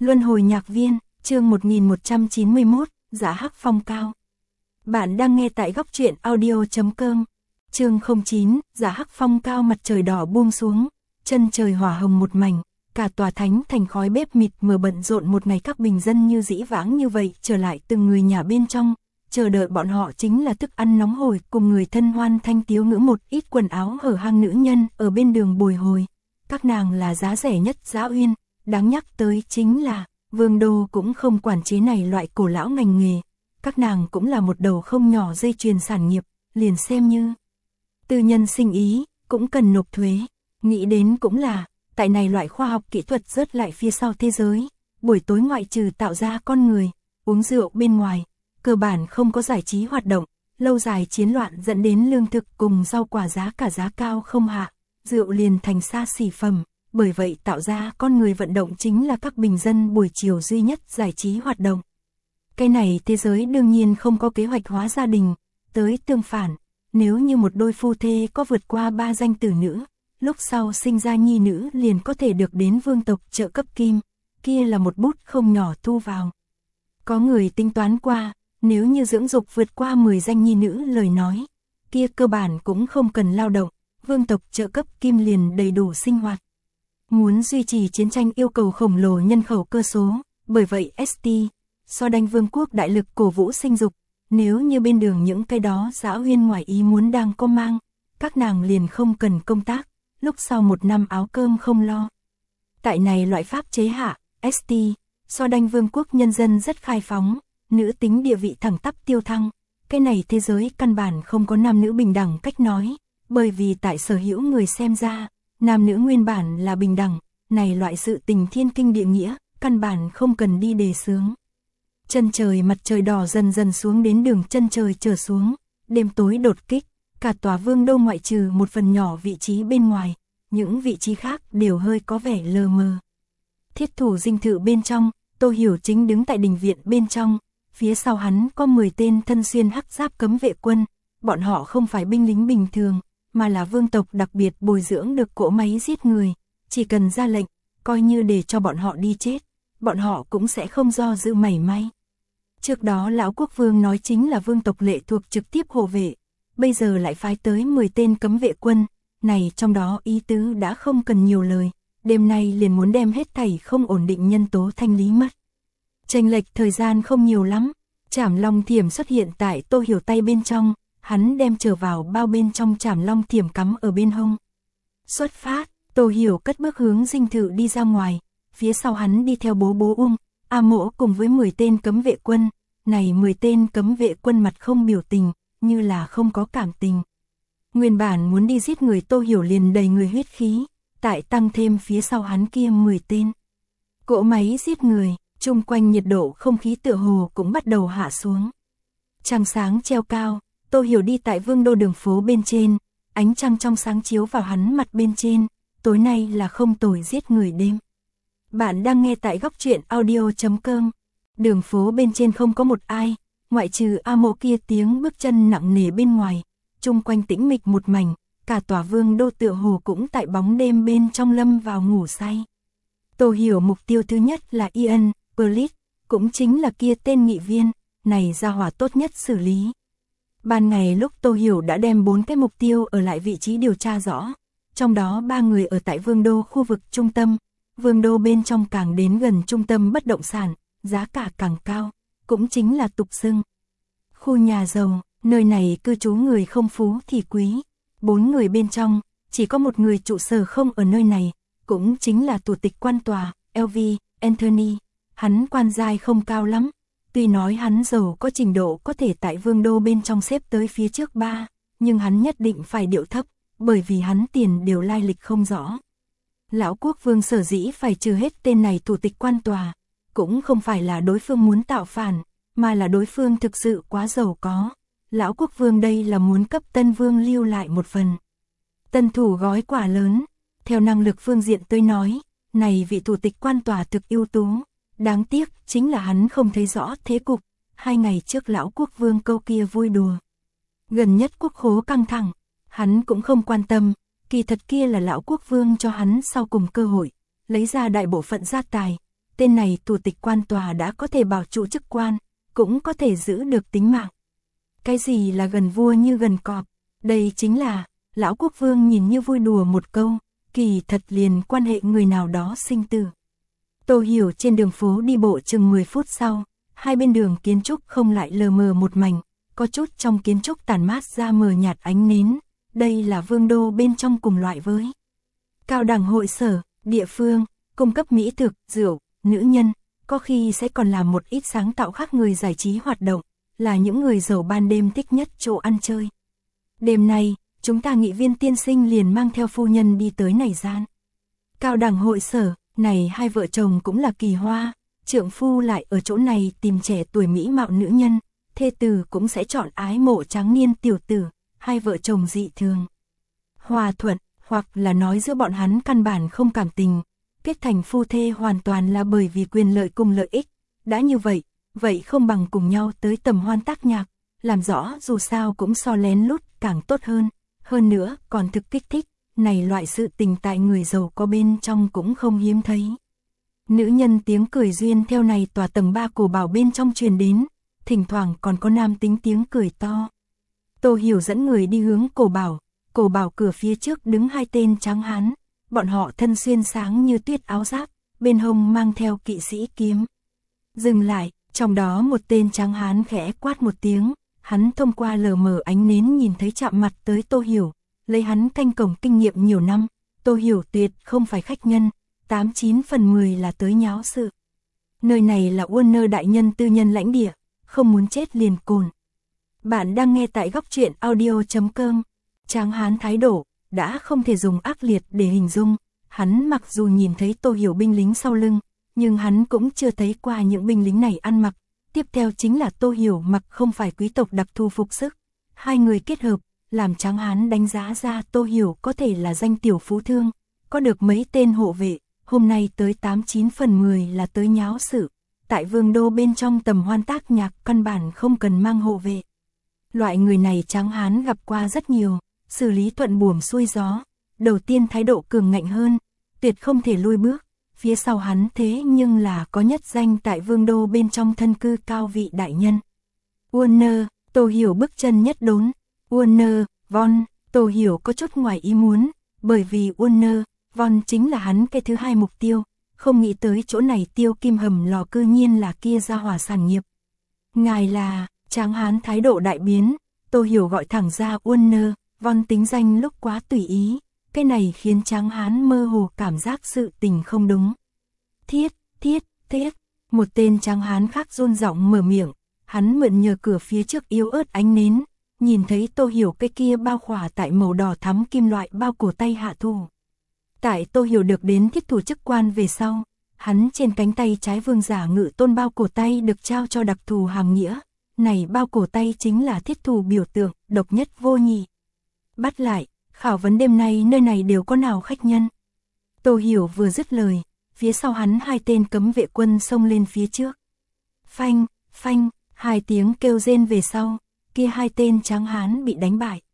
Luân hồi nhạc viên, chương 1191, Giá Hắc Phong Cao. Bạn đang nghe tại góc truyện audio.com. Chương 09, Giá Hắc Phong Cao. Mặt trời đỏ buông xuống, chân trời hỏa hồng một mảnh, cả tòa thánh thành khói bếp mịt mờ bận rộn một ngày. Các bình dân như dĩ vãng như vậy trở lại từng người nhà bên trong, chờ đợi bọn họ chính là thức ăn nóng hổi cùng người thân hoan thanh tiếu ngữ. Một ít quần áo hở hang nữ nhân ở bên đường bồi hồi, các nàng là giá rẻ nhất Giá Uyên. Đáng nhắc tới chính là, Vương Đô cũng không quản chế này loại cổ lão ngành nghề, các nàng cũng là một đầu không nhỏ dây chuyền sản nghiệp, liền xem như tư nhân sinh ý, cũng cần nộp thuế. Nghĩ đến cũng là, tại này loại khoa học kỹ thuật rớt lại phía sau thế giới, buổi tối ngoại trừ tạo ra con người, uống rượu bên ngoài, cơ bản không có giải trí hoạt động, lâu dài chiến loạn dẫn đến lương thực cùng rau quả giá cao không hạ, rượu liền thành xa xỉ phẩm. Bởi vậy tạo ra con người vận động chính là các bình dân buổi chiều duy nhất giải trí hoạt động. Cái này thế giới đương nhiên không có kế hoạch hóa gia đình, tới tương phản, nếu như một đôi phu thê có vượt qua 3 danh tử nữ, lúc sau sinh ra nhi nữ liền có thể được đến vương tộc trợ cấp kim, kia là một bút không nhỏ thu vào. Có người tính toán qua, nếu như dưỡng dục vượt qua 10 danh nhi nữ lời nói, kia cơ bản cũng không cần lao động, vương tộc trợ cấp kim liền đầy đủ sinh hoạt. Muốn duy trì chiến tranh yêu cầu khổng lồ nhân khẩu cơ số, bởi vậy ST, so đanh vương quốc đại lực cổ vũ sinh dục, nếu như bên đường những cái đó Giá Uyên ngoài ý muốn đang có mang, các nàng liền không cần công tác, lúc sau một năm áo cơm không lo. Tại này loại pháp chế hạ, ST, so đanh vương quốc nhân dân rất khai phóng, nữ tính địa vị thẳng tắp tiêu thăng, cái này thế giới căn bản không có nam nữ bình đẳng cách nói, bởi vì tại sở hữu người xem ra, nam nữ nguyên bản là bình đẳng, này loại sự tình thiên kinh địa nghĩa, căn bản không cần đi đề xướng. Chân trời mặt trời đỏ dần dần xuống đến đường chân trời trở xuống, đêm tối đột kích, cả tòa Vương Đô ngoại trừ một phần nhỏ vị trí bên ngoài, những vị trí khác đều hơi có vẻ lờ mờ. Thiết thủ dinh thự bên trong, Tô Hiểu chính đứng tại đình viện bên trong, phía sau hắn có 10 tên thân xuyên hắc giáp cấm vệ quân, bọn họ không phải binh lính bình thường, mà là vương tộc đặc biệt bồi dưỡng được cỗ máy giết người, chỉ cần ra lệnh, coi như để cho bọn họ đi chết, bọn họ cũng sẽ không do dự mảy may. Trước đó lão quốc vương nói chính là vương tộc lệ thuộc trực tiếp hộ vệ, bây giờ lại phái tới 10 tên cấm vệ quân, này trong đó ý tứ đã không cần nhiều lời, đêm nay liền muốn đem hết thảy không ổn định nhân tố thanh lý mất. Chênh lệch thời gian không nhiều lắm, Trảm Long Thiểm xuất hiện tại Tô Hiểu tay bên trong. Hắn đem trở vào bao bên trong Trảm Long Thiểm cắm ở bên hông. Xuất phát, Tô Hiểu cất bước hướng dinh thự đi ra ngoài, phía sau hắn đi theo bố Ung, A Mỗ cùng với 10 tên cấm vệ quân, này 10 tên cấm vệ quân mặt không biểu tình, như là không có cảm tình. Nguyên bản muốn đi giết người Tô Hiểu liền đầy người huyết khí, tại tăng thêm phía sau hắn kia 10 tên. Cỗ máy giết người, chung quanh nhiệt độ không khí tựa hồ cũng bắt đầu hạ xuống. Trăng sáng treo cao. Tô Hiểu đi tại Vương Đô đường phố bên trên, ánh trăng trong sáng chiếu vào hắn mặt bên trên, tối nay là không tồi giết người đêm. Bạn đang nghe tại góc truyện audio.com. Đường phố bên trên không có một ai, ngoại trừ A Mộ kia tiếng bước chân nặng nề bên ngoài, chung quanh tĩnh mịch một mảnh, cả tòa Vương Đô tựa hồ cũng tại bóng đêm bên trong lâm vào ngủ say. Tô Hiểu mục tiêu thứ nhất là Ian Perlit, cũng chính là kia tên nghị viên, này ra hỏa tốt nhất xử lý. Ban ngày lúc Tô Hiểu đã đem 4 cái mục tiêu ở lại vị trí điều tra rõ, trong đó 3 người ở tại Vương Đô khu vực trung tâm, Vương Đô bên trong càng đến gần trung tâm bất động sản, giá cả càng cao, cũng chính là tục xưng khu nhà giàu, nơi này cư trú người không phú thì quý, 4 người bên trong, chỉ có một người trụ sở không ở nơi này, cũng chính là thủ tịch quan tòa, LV Anthony, hắn quan giai không cao lắm. Tuy nói hắn giàu có trình độ có thể tại Vương Đô bên trong xếp tới phía trước 3, nhưng hắn nhất định phải điệu thấp, bởi vì hắn tiền đều lai lịch không rõ. Lão quốc vương sở dĩ phải trừ hết tên này thủ tịch quan tòa, cũng không phải là đối phương muốn tạo phản, mà là đối phương thực sự quá giàu có. Lão quốc vương đây là muốn cấp tân vương lưu lại một phần tân thủ gói quả lớn, theo năng lực phương diện tôi nói, này vị thủ tịch quan tòa thực ưu tú. Đáng tiếc chính là hắn không thấy rõ thế cục, 2 ngày trước lão quốc vương câu kia vui đùa. Gần nhất quốc khố căng thẳng, hắn cũng không quan tâm, kỳ thật kia là lão quốc vương cho hắn sau cùng cơ hội, lấy ra đại bộ phận gia tài, tên này thủ tịch quan tòa đã có thể bảo trụ chức quan, cũng có thể giữ được tính mạng. Cái gì là gần vua như gần cọp, đây chính là, lão quốc vương nhìn như vui đùa một câu, kỳ thật liền quan hệ người nào đó sinh tử. Tô Hiểu trên đường phố đi bộ chừng 10 phút sau, hai bên đường kiến trúc không lại lờ mờ một mảnh, có chút trong kiến trúc tản mát ra mờ nhạt ánh nến, đây là vương đô bên trong cùng loại với cao đẳng hội sở, địa phương, cung cấp mỹ thực, rượu, nữ nhân, có khi sẽ còn làm một ít sáng tạo khác người giải trí hoạt động, là những người giàu ban đêm thích nhất chỗ ăn chơi. Đêm nay, chúng ta nghị viên tiên sinh liền mang theo phu nhân đi tới này gian. Cao đẳng hội sở, này hai vợ chồng cũng là kỳ hoa, trượng phu lại ở chỗ này tìm trẻ tuổi mỹ mạo nữ nhân, thê tử cũng sẽ chọn ái mộ tráng niên tiểu tử, hai vợ chồng dị thường hòa thuận, hoặc là nói giữa bọn hắn căn bản không cảm tình, kết thành phu thê hoàn toàn là bởi vì quyền lợi cùng lợi ích. Đã như vậy, vậy không bằng cùng nhau tới tầm hoan tác nhạc, làm rõ dù sao cũng so lén lút càng tốt hơn nữa còn thực kích thích, này loại sự tình tại người giàu có bên trong cũng không hiếm thấy. Nữ nhân tiếng cười duyên theo này tòa tầng 3 cổ bảo bên trong truyền đến, thỉnh thoảng còn có nam tính tiếng cười to. Tô Hiểu dẫn người đi hướng cổ bảo cửa phía trước đứng hai tên tráng hán, bọn họ thân xuyên sáng như tuyết áo giáp, bên hông mang theo kỵ sĩ kiếm. Dừng lại, trong đó một tên tráng hán khẽ quát một tiếng, hắn thông qua lờ mờ ánh nến nhìn thấy chạm mặt tới Tô Hiểu, lấy hắn canh cổng kinh nghiệm nhiều năm, Tô Hiểu tuyệt không phải khách nhân, 89 phần 10 là tới nháo sự. Nơi này là Warner đại nhân tư nhân lãnh địa, không muốn chết liền cồn. Bạn đang nghe tại góc truyện audio.com. Tráng hán thái độ đã không thể dùng ác liệt để hình dung, hắn mặc dù nhìn thấy Tô Hiểu binh lính sau lưng, nhưng hắn cũng chưa thấy qua những binh lính này ăn mặc. Tiếp theo chính là Tô Hiểu mặc không phải quý tộc đặc thù phục sức. Hai người kết hợp, làm tráng hán đánh giá ra Tô Hiểu có thể là danh tiểu phú thương, có được mấy tên hộ vệ, hôm nay tới 89 phần 10 là tới nháo sự. Tại vương đô bên trong tầm hoan tác nhạc căn bản không cần mang hộ vệ. Loại người này tráng hán gặp qua rất nhiều, xử lý thuận buồm xuôi gió, đầu tiên thái độ cường ngạnh hơn, tuyệt không thể lui bước, phía sau hắn thế nhưng là có nhất danh tại vương đô bên trong thân cư cao vị đại nhân. Warner, Tô Hiểu bước chân nhất đốn, Warner, Von, Tô Hiểu có chút ngoài ý muốn, bởi vì Warner, Von chính là hắn cái thứ hai mục tiêu, không nghĩ tới chỗ này tiêu kim hầm lò cư nhiên là kia gia hỏa sản nghiệp. Ngài là, tráng hán thái độ đại biến, Tô Hiểu gọi thẳng ra Warner, Von tính danh lúc quá tùy ý, cái này khiến tráng hán mơ hồ cảm giác sự tình không đúng. Thiết, một tên tráng hán khác run giọng mở miệng, hắn mượn nhờ cửa phía trước yếu ớt ánh nến, nhìn thấy Tô Hiểu cái kia bao khỏa tại màu đỏ thắm kim loại bao cổ tay hạ thủ. Tại Tô Hiểu được đến thiết thủ chức quan về sau, hắn trên cánh tay trái vương giả ngự tôn bao cổ tay được trao cho đặc thù hàm nghĩa, này bao cổ tay chính là thiết thủ biểu tượng, độc nhất vô nhị. Bắt lại, khảo vấn đêm nay nơi này đều có nào khách nhân. Tô Hiểu vừa dứt lời, phía sau hắn hai tên cấm vệ quân xông lên phía trước. Phanh, hai tiếng kêu rên về sau, kia hai tên tráng hán bị đánh bại.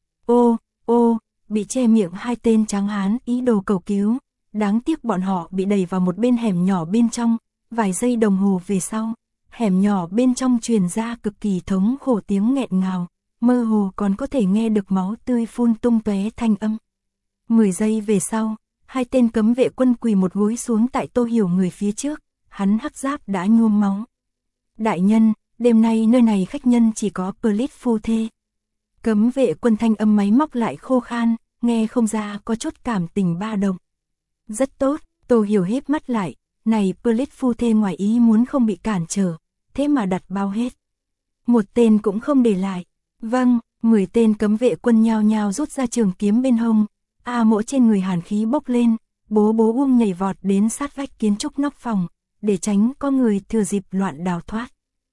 Ô, bị che miệng hai tên tráng hán ý đồ cầu cứu, đáng tiếc bọn họ bị đẩy vào một bên hẻm nhỏ bên trong, vài giây đồng hồ về sau, hẻm nhỏ bên trong truyền ra cực kỳ thống khổ tiếng nghẹn ngào, mơ hồ còn có thể nghe được máu tươi phun tung tóe thanh âm. 10 giây về sau, hai tên cấm vệ quân quỳ một gối xuống tại Tô Hiểu người phía trước, hắn hắc giáp đã nhuốm máu. Đại nhân, đêm nay nơi này khách nhân chỉ có Plit phu thê. Cấm vệ quân thanh âm máy móc lại khô khan, nghe không ra có chút cảm tình ba động. Rất tốt, Tô Hiểu híp mắt lại, này Plit phu thê ngoài ý muốn không bị cản trở, thế mà đặt bao hết. Một tên cũng không để lại. Vâng, 10 tên cấm vệ quân nhao nhao rút ra trường kiếm bên hông, mỗi trên người hàn khí bốc lên, bố nhảy vọt đến sát vách kiến trúc nóc phòng, để tránh có người thừa dịp loạn đào thoát.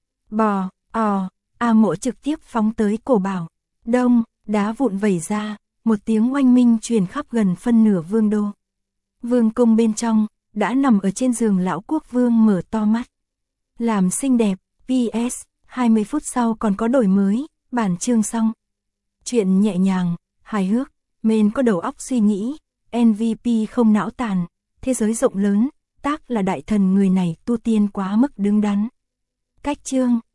Mộ trực tiếp phóng tới cổ bảo, đông, đá vụn vẩy ra, một tiếng oanh minh truyền khắp gần phân nửa vương đô. Vương cung bên trong, đã nằm ở trên giường lão quốc vương mở to mắt. Làm xinh đẹp, PS, 20 phút sau còn có đổi mới, bản chương xong. Chuyện nhẹ nhàng, hài hước, men có đầu óc suy nghĩ, MVP không não tàn, thế giới rộng lớn, tác là đại thần người này tu tiên quá mức đứng đắn. Cách chương